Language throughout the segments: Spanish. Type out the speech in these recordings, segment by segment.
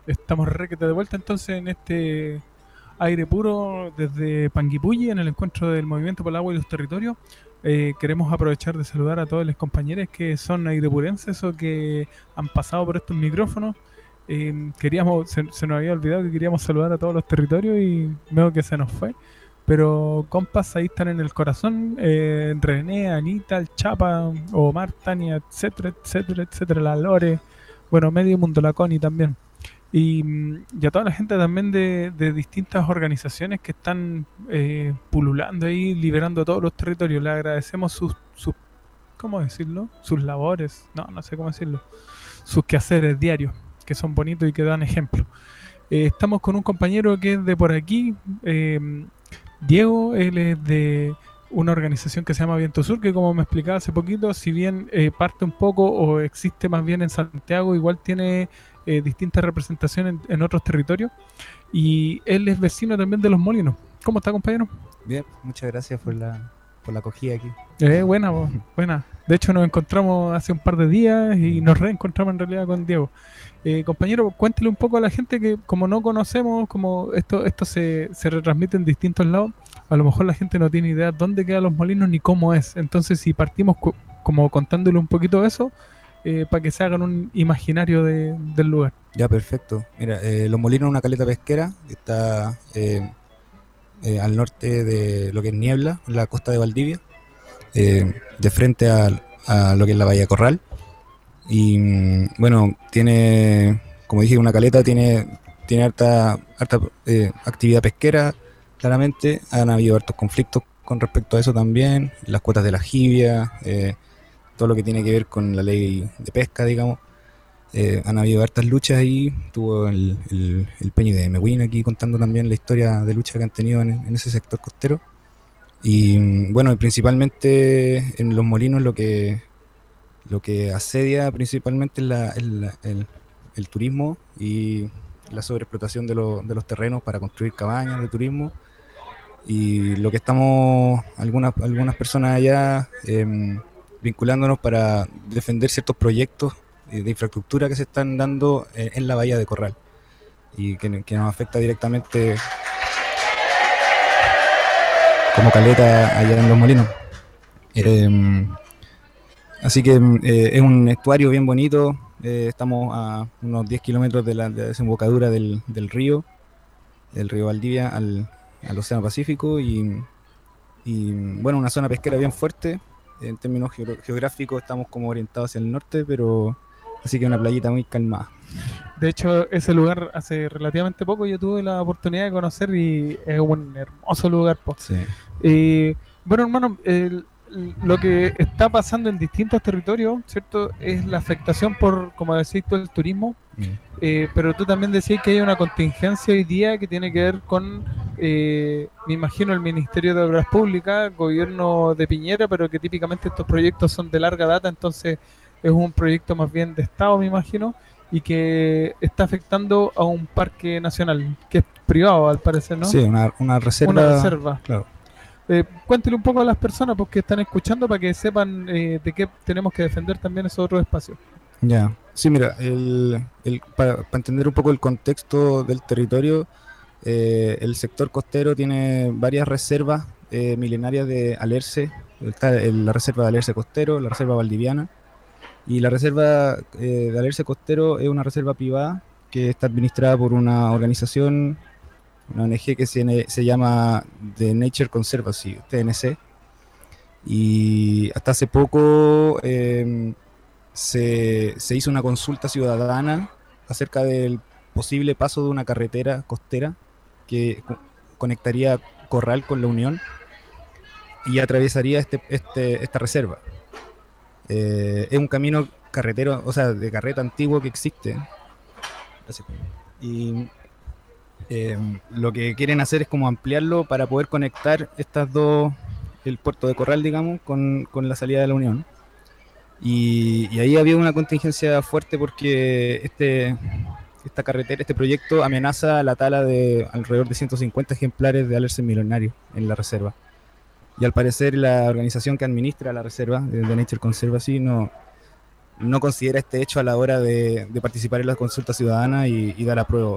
Estamos requete de vuelta entonces en este aire puro desde Panguipulli en el encuentro del Movimiento por el Agua y los Territorios. Queremos aprovechar de saludar a todos los compañeros que son airepurenses o que han pasado por estos micrófonos. Se nos había olvidado que queríamos saludar a todos los territorios y veo que se nos fue. Pero compas ahí están en el corazón, René, Anita, el Chapa, Omar, Tania, etcétera, etcétera, etcétera, la Lore, bueno, medio mundo, la Connie también. Y a toda la gente también de distintas organizaciones que están pululando ahí, liberando todos los territorios. Le agradecemos sus, ¿cómo decirlo? Sus labores, no sé cómo decirlo, sus quehaceres diarios, que son bonitos y que dan ejemplo. Estamos con un compañero que es de por aquí, Diego. Él es de una organización que se llama Viento Sur, que como me explicaba hace poquito, si bien parte un poco o existe más bien en Santiago, igual tiene distintas representaciones en otros territorios. Y él es vecino también de Los Molinos. ¿Cómo está, compañero? Bien, muchas gracias por la acogida aquí. Buena, buena. De hecho, nos encontramos hace un par de días y nos reencontramos en realidad con Diego. Compañero, cuéntele un poco a la gente que como no conocemos, como esto se retransmite en distintos lados, a lo mejor la gente no tiene idea dónde quedan Los Molinos ni cómo es. Entonces, si partimos como contándole un poquito de eso, para que se hagan un imaginario del lugar. Ya, perfecto. Mira, Los Molinos es una caleta pesquera que está al norte de lo que es Niebla, en la costa de Valdivia, de frente a lo que es la Bahía Corral. Y bueno, tiene, como dije, una caleta, tiene harta actividad pesquera, claramente. Han habido hartos conflictos con respecto a eso también, las cuotas de la jibia, todo lo que tiene que ver con la ley de pesca, digamos. Han habido hartas luchas ahí. Tuvo el Peñi de Mehuín aquí contando también la historia de lucha que han tenido en ese sector costero. Y bueno, principalmente en Los Molinos lo que asedia principalmente es el turismo y la sobreexplotación de los terrenos para construir cabañas de turismo. Y lo que estamos algunas personas allá vinculándonos para defender ciertos proyectos de infraestructura que se están dando en la bahía de Corral y que nos afecta directamente como caleta allá en Los Molinos. Así que es un estuario bien bonito. Estamos a unos 10 kilómetros de la desembocadura del río Valdivia al Océano Pacífico y bueno, una zona pesquera bien fuerte. En términos geográficos estamos como orientados hacia el norte, pero así que una playita muy calmada. De hecho, ese lugar hace relativamente poco yo tuve la oportunidad de conocer y es un hermoso lugar. Sí. Bueno, hermano, lo que está pasando en distintos territorios, ¿cierto? Es la afectación por, como decís tú, el turismo. Pero tú también decías que hay una contingencia hoy día que tiene que ver con, me imagino, el Ministerio de Obras Públicas, gobierno de Piñera, pero que típicamente estos proyectos son de larga data, entonces es un proyecto más bien de Estado, me imagino, y que está afectando a un parque nacional, que es privado al parecer, ¿no? Sí, una reserva. Una reserva. Claro. Cuéntele un poco a las personas que están escuchando para que sepan de qué tenemos que defender también esos otros espacios. Ya, sí, mira, para entender un poco el contexto del territorio, el sector costero tiene varias reservas milenarias de alerce. Está la reserva de alerce costero, la reserva valdiviana, y la reserva de alerce costero es una reserva privada que está administrada por una organización, una ONG que se llama The Nature Conservancy, TNC, y hasta hace poco se hizo una consulta ciudadana acerca del posible paso de una carretera costera que conectaría Corral con La Unión y atravesaría esta reserva. Es un camino carretero, o sea, de carreta antiguo que existe. Y lo que quieren hacer es como ampliarlo para poder conectar estas dos, el puerto de Corral, digamos, con la salida de La Unión. Y ahí había una contingencia fuerte porque esta carretera, este proyecto amenaza la tala de alrededor de 150 ejemplares de alerce milenario en la reserva. Y al parecer la organización que administra la reserva, The Nature Conservancy, no no considera este hecho a la hora de participar en la consulta ciudadana y dar apruebo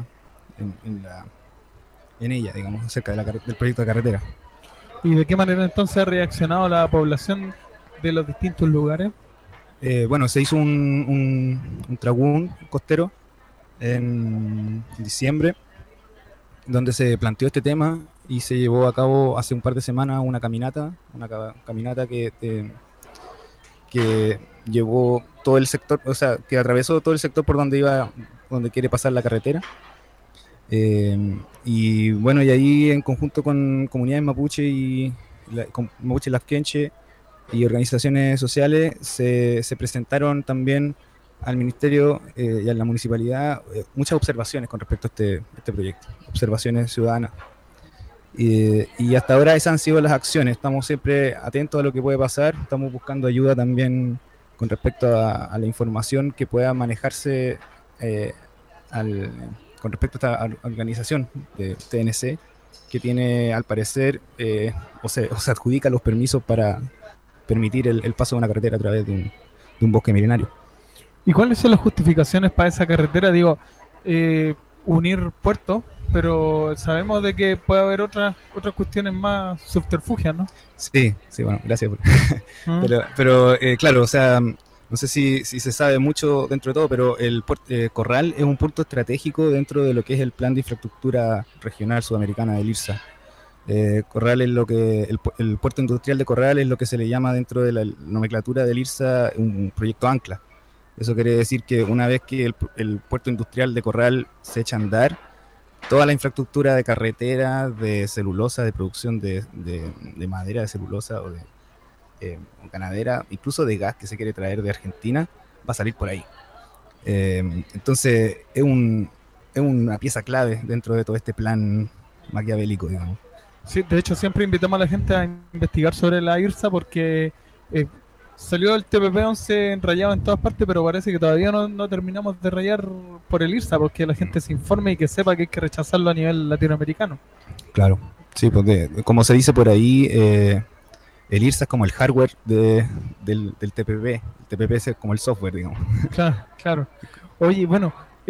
en ella, digamos, acerca del proyecto de carretera. ¿Y de qué manera entonces ha reaccionado la población de los distintos lugares? Bueno, se hizo un tragún costero en diciembre, donde se planteó este tema y se llevó a cabo hace un par de semanas una caminata que llevó todo el sector, o sea, que atravesó todo el sector por donde quiere pasar la carretera. Y bueno, y ahí en conjunto con comunidades mapuche con mapuche Lafkenche y organizaciones sociales se presentaron también al ministerio y a la municipalidad muchas observaciones con respecto a este proyecto, observaciones ciudadanas. Y hasta ahora esas han sido las acciones. Estamos siempre atentos a lo que puede pasar, estamos buscando ayuda también con respecto a la información que pueda manejarse con respecto a esta organización de TNC, que tiene al parecer o se adjudica los permisos para permitir el paso de una carretera a través de un bosque milenario. ¿Y cuáles son las justificaciones para esa carretera? Digo, unir puertos, pero sabemos de que puede haber otras cuestiones más subterfugias, ¿no? Sí, bueno, gracias. Pero claro, o sea, no sé si se sabe mucho dentro de todo, pero el Corral es un punto estratégico dentro de lo que es el Plan de Infraestructura Regional Sudamericana del IRSA. Corral es el puerto industrial de Corral es lo que se le llama dentro de la nomenclatura del IRSA un proyecto ancla. Eso quiere decir que una vez que el puerto industrial de Corral se echa a andar, toda la infraestructura de carretera, de celulosa, de producción de madera de celulosa o de ganadera, incluso de gas que se quiere traer de Argentina, va a salir por ahí. Entonces es una pieza clave dentro de todo este plan maquiavélico, digamos. Sí, de hecho siempre invitamos a la gente a investigar sobre la IRSA porque salió el TPP-11 enrayado en todas partes, pero parece que todavía no terminamos de rayar por el IRSA, porque la gente se informe y que sepa que hay que rechazarlo a nivel latinoamericano. Claro, sí, porque como se dice por ahí, el IRSA es como el hardware del TPP, el TPP es como el software, digamos. Claro. Oye, bueno,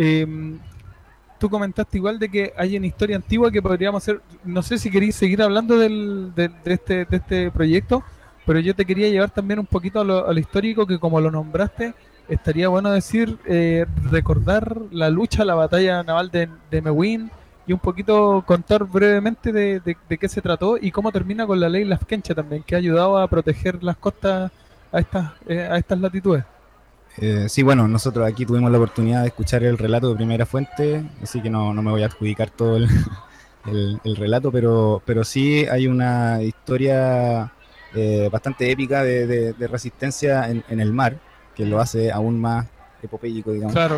tú comentaste igual de que hay una historia antigua que podríamos hacer, no sé si queréis seguir hablando de este proyecto, pero yo te quería llevar también un poquito a lo histórico, que como lo nombraste, estaría bueno decir, recordar la lucha, la batalla naval de Mewin, y un poquito contar brevemente de qué se trató y cómo termina con la ley Lafkenche también, que ha ayudado a proteger las costas a estas latitudes. Sí, bueno, nosotros aquí tuvimos la oportunidad de escuchar el relato de primera fuente, así que no me voy a adjudicar todo el relato, pero sí hay una historia bastante épica de resistencia en el mar, que lo hace aún más epopéico, digamos. Claro.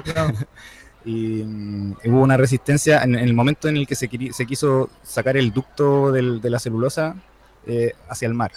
Y hubo una resistencia en el momento en el que se quiso sacar el ducto de la celulosa hacia el mar.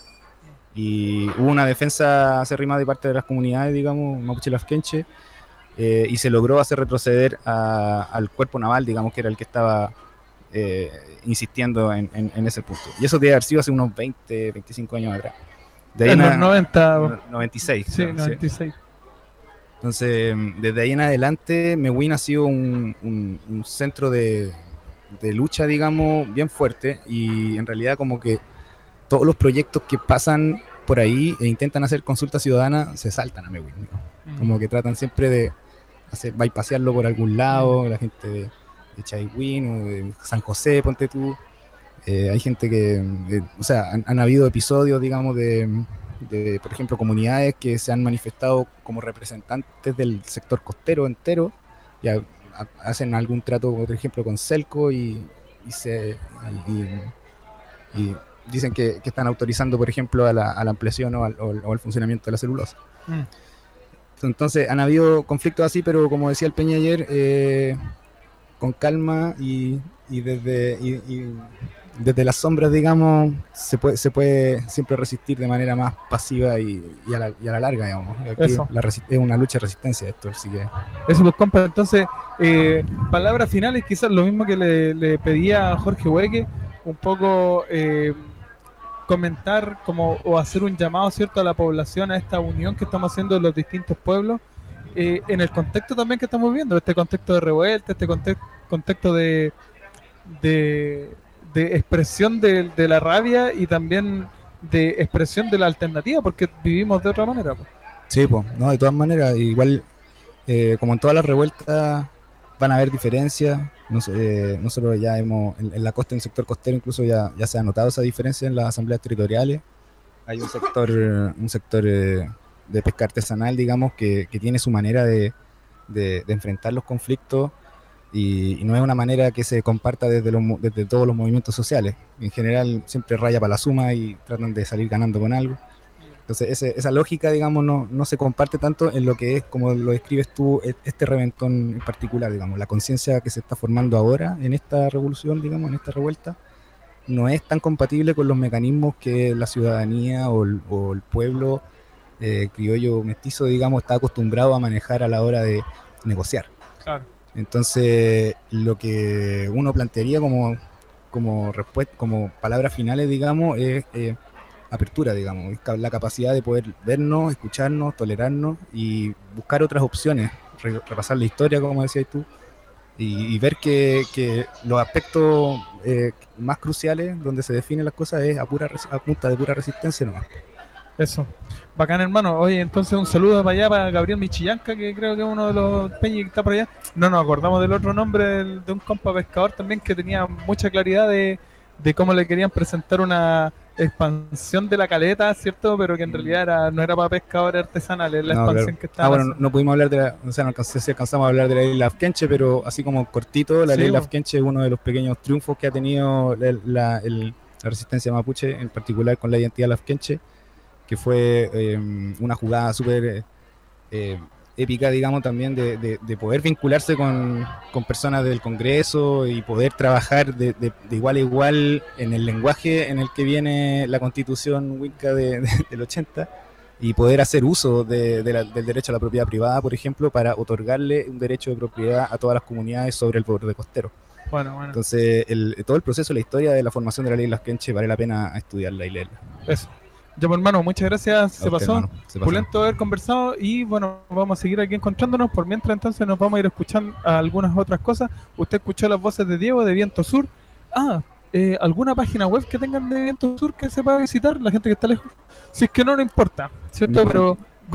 Y hubo una defensa acérrima de parte de las comunidades, digamos, mapuche Lafkenche, y se logró hacer retroceder al cuerpo naval, digamos, que era el que estaba insistiendo en ese punto. Y eso debe haber sido hace unos 20, 25 años atrás. De ahí en los 90. 96. Sí, claro, 96. Sí. Entonces, desde ahí en adelante, Mewin ha sido un centro de lucha, digamos, bien fuerte, y en realidad como que todos los proyectos que pasan por ahí e intentan hacer consulta ciudadana se saltan a Mewin, ¿no? Como que tratan siempre de bypasearlo por algún lado, la gente de Chaiwin o de San José, ponte tú. Hay gente que, o sea, han habido episodios, digamos, de, por ejemplo, comunidades que se han manifestado como representantes del sector costero entero y hacen algún trato, por ejemplo, con Celco y dicen que están autorizando, por ejemplo, a la ampliación o al funcionamiento de la celulosa. Entonces, han habido conflictos así, pero como decía el Peña ayer, con calma y desde las sombras, digamos, se puede siempre resistir de manera más pasiva y a la larga, digamos. Aquí es una lucha de resistencia esto, así que... Eso, pues, compa. Entonces, palabras finales, quizás lo mismo que le pedía a Jorge Hueque, un poco comentar como o hacer un llamado, ¿cierto?, a la población, a esta unión que estamos haciendo de los distintos pueblos, en el contexto también que estamos viendo, este contexto de revuelta, este contexto de, de expresión de la rabia y también de expresión de la alternativa, porque vivimos de otra manera, pues. Sí, pues, no, de todas maneras, igual, como en todas las revueltas, van a haber diferencias. Nosotros ya en la costa, en el sector costero, incluso ya se ha notado esa diferencia en las asambleas territoriales. Hay un sector de pesca artesanal, digamos, que tiene su manera de enfrentar los conflictos y no es una manera que se comparta desde todos los movimientos sociales. En general siempre raya para la suma y tratan de salir ganando con algo. Entonces esa lógica, digamos, no se comparte tanto en lo que es, como lo describes tú, este reventón en particular, digamos. La conciencia que se está formando ahora en esta revolución, digamos, en esta revuelta, no es tan compatible con los mecanismos que la ciudadanía o el pueblo criollo mestizo, digamos, está acostumbrado a manejar a la hora de negociar. Claro. Entonces, lo que uno plantearía como respuesta, como palabras finales, digamos, es apertura, digamos, la capacidad de poder vernos, escucharnos, tolerarnos y buscar otras opciones, repasar la historia, como decías tú, y ver que los aspectos más cruciales donde se definen las cosas es a punta de pura resistencia nomás. Eso. Bacán, hermano. Oye, entonces un saludo para allá, para Gabriel Michillanca, que creo que es uno de los peñis que está por allá. No nos acordamos del otro nombre de un compa pescador también que tenía mucha claridad de cómo le querían presentar una expansión de la caleta, ¿cierto? Pero que en realidad no era para pescadores artesanales, la expansión claro. que estaba bueno, no pudimos hablar no sé si alcanzamos a hablar de la isla Afkenche, pero así como cortito, la isla Afkenche es uno de los pequeños triunfos que ha tenido la resistencia mapuche, en particular con la identidad Afkenche, que fue una jugada súper épica, digamos, también de poder vincularse con personas del Congreso y poder trabajar de igual a igual en el lenguaje en el que viene la Constitución Winca del 80 y poder hacer uso del derecho a la propiedad privada, por ejemplo, para otorgarle un derecho de propiedad a todas las comunidades sobre el borde costero. Bueno. Entonces, todo el proceso, la historia de la formación de la ley de las Afkenche vale la pena estudiarla y leerla. Eso. Ya, pues, hermano, muchas gracias. Se pasó. Pulento haber conversado y bueno, vamos a seguir aquí encontrándonos. Por mientras, entonces, nos vamos a ir escuchando algunas otras cosas. Usted escuchó las voces de Diego de Viento Sur. ¿Alguna página web que tengan de Viento Sur que se pueda visitar? La gente que está lejos. Si es que no importa, ¿cierto? Pero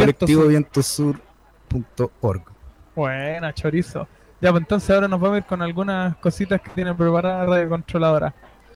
colectivovientosur.org. Buena, chorizo. Ya, pues entonces ahora nos vamos a ir con algunas cositas que tienen preparadas Radio Controladora.